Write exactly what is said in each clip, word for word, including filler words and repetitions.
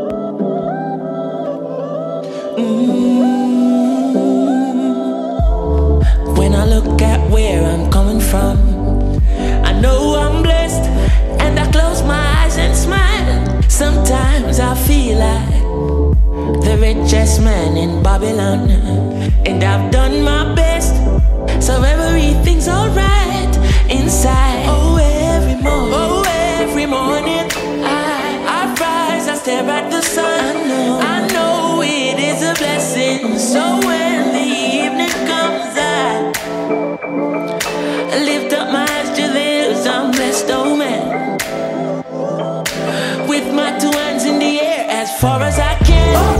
Mm. When I look at where I'm coming from, I know I'm blessed, and I close my eyes and smile. Sometimes I feel like the richest man in Babylon, and I've done my best, so everything's alright inside. Oh, every morning, oh, every morning, I, I rise, I stare at the sun. I know, I know it is a blessing. So when the evening comes, I lift up my eyes to the hills. I'm blessed, oh man, with my two hands in the air as far as I can.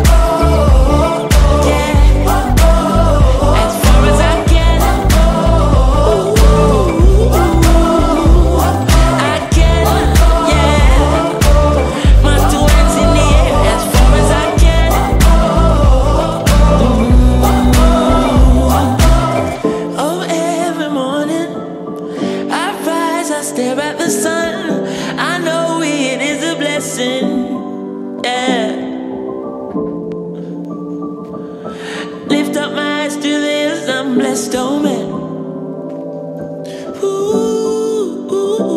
Stare at the sun, I know it is a blessing, yeah. Lift up my eyes to the hills, I'm blessed, oh man. Ooh,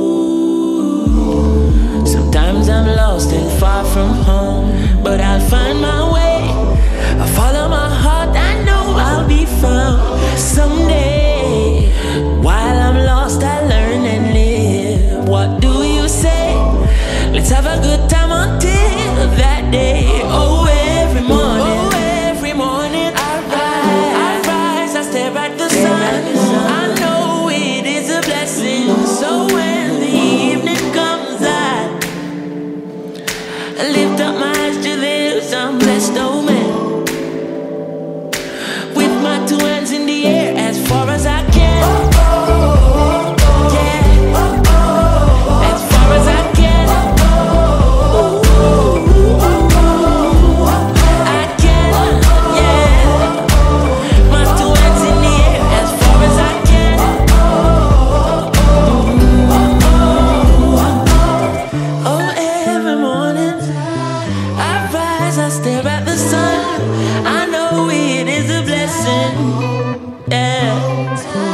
ooh. Sometimes I'm lost and far from home, but I'll find my way. I follow my heart, I know I'll be found someday. While I'm lost, I learn and live. What do you say? Let's have a good time until that day. Oh, every morning, oh, every morning I rise, I rise, I stare at the sun. I know it is a blessing. So when the evening comes, I lift up my eyes to the hills. I'm blessed, oh man, with my two hands in the air as far as I can. I stare at the sun, I know it is a blessing, yeah.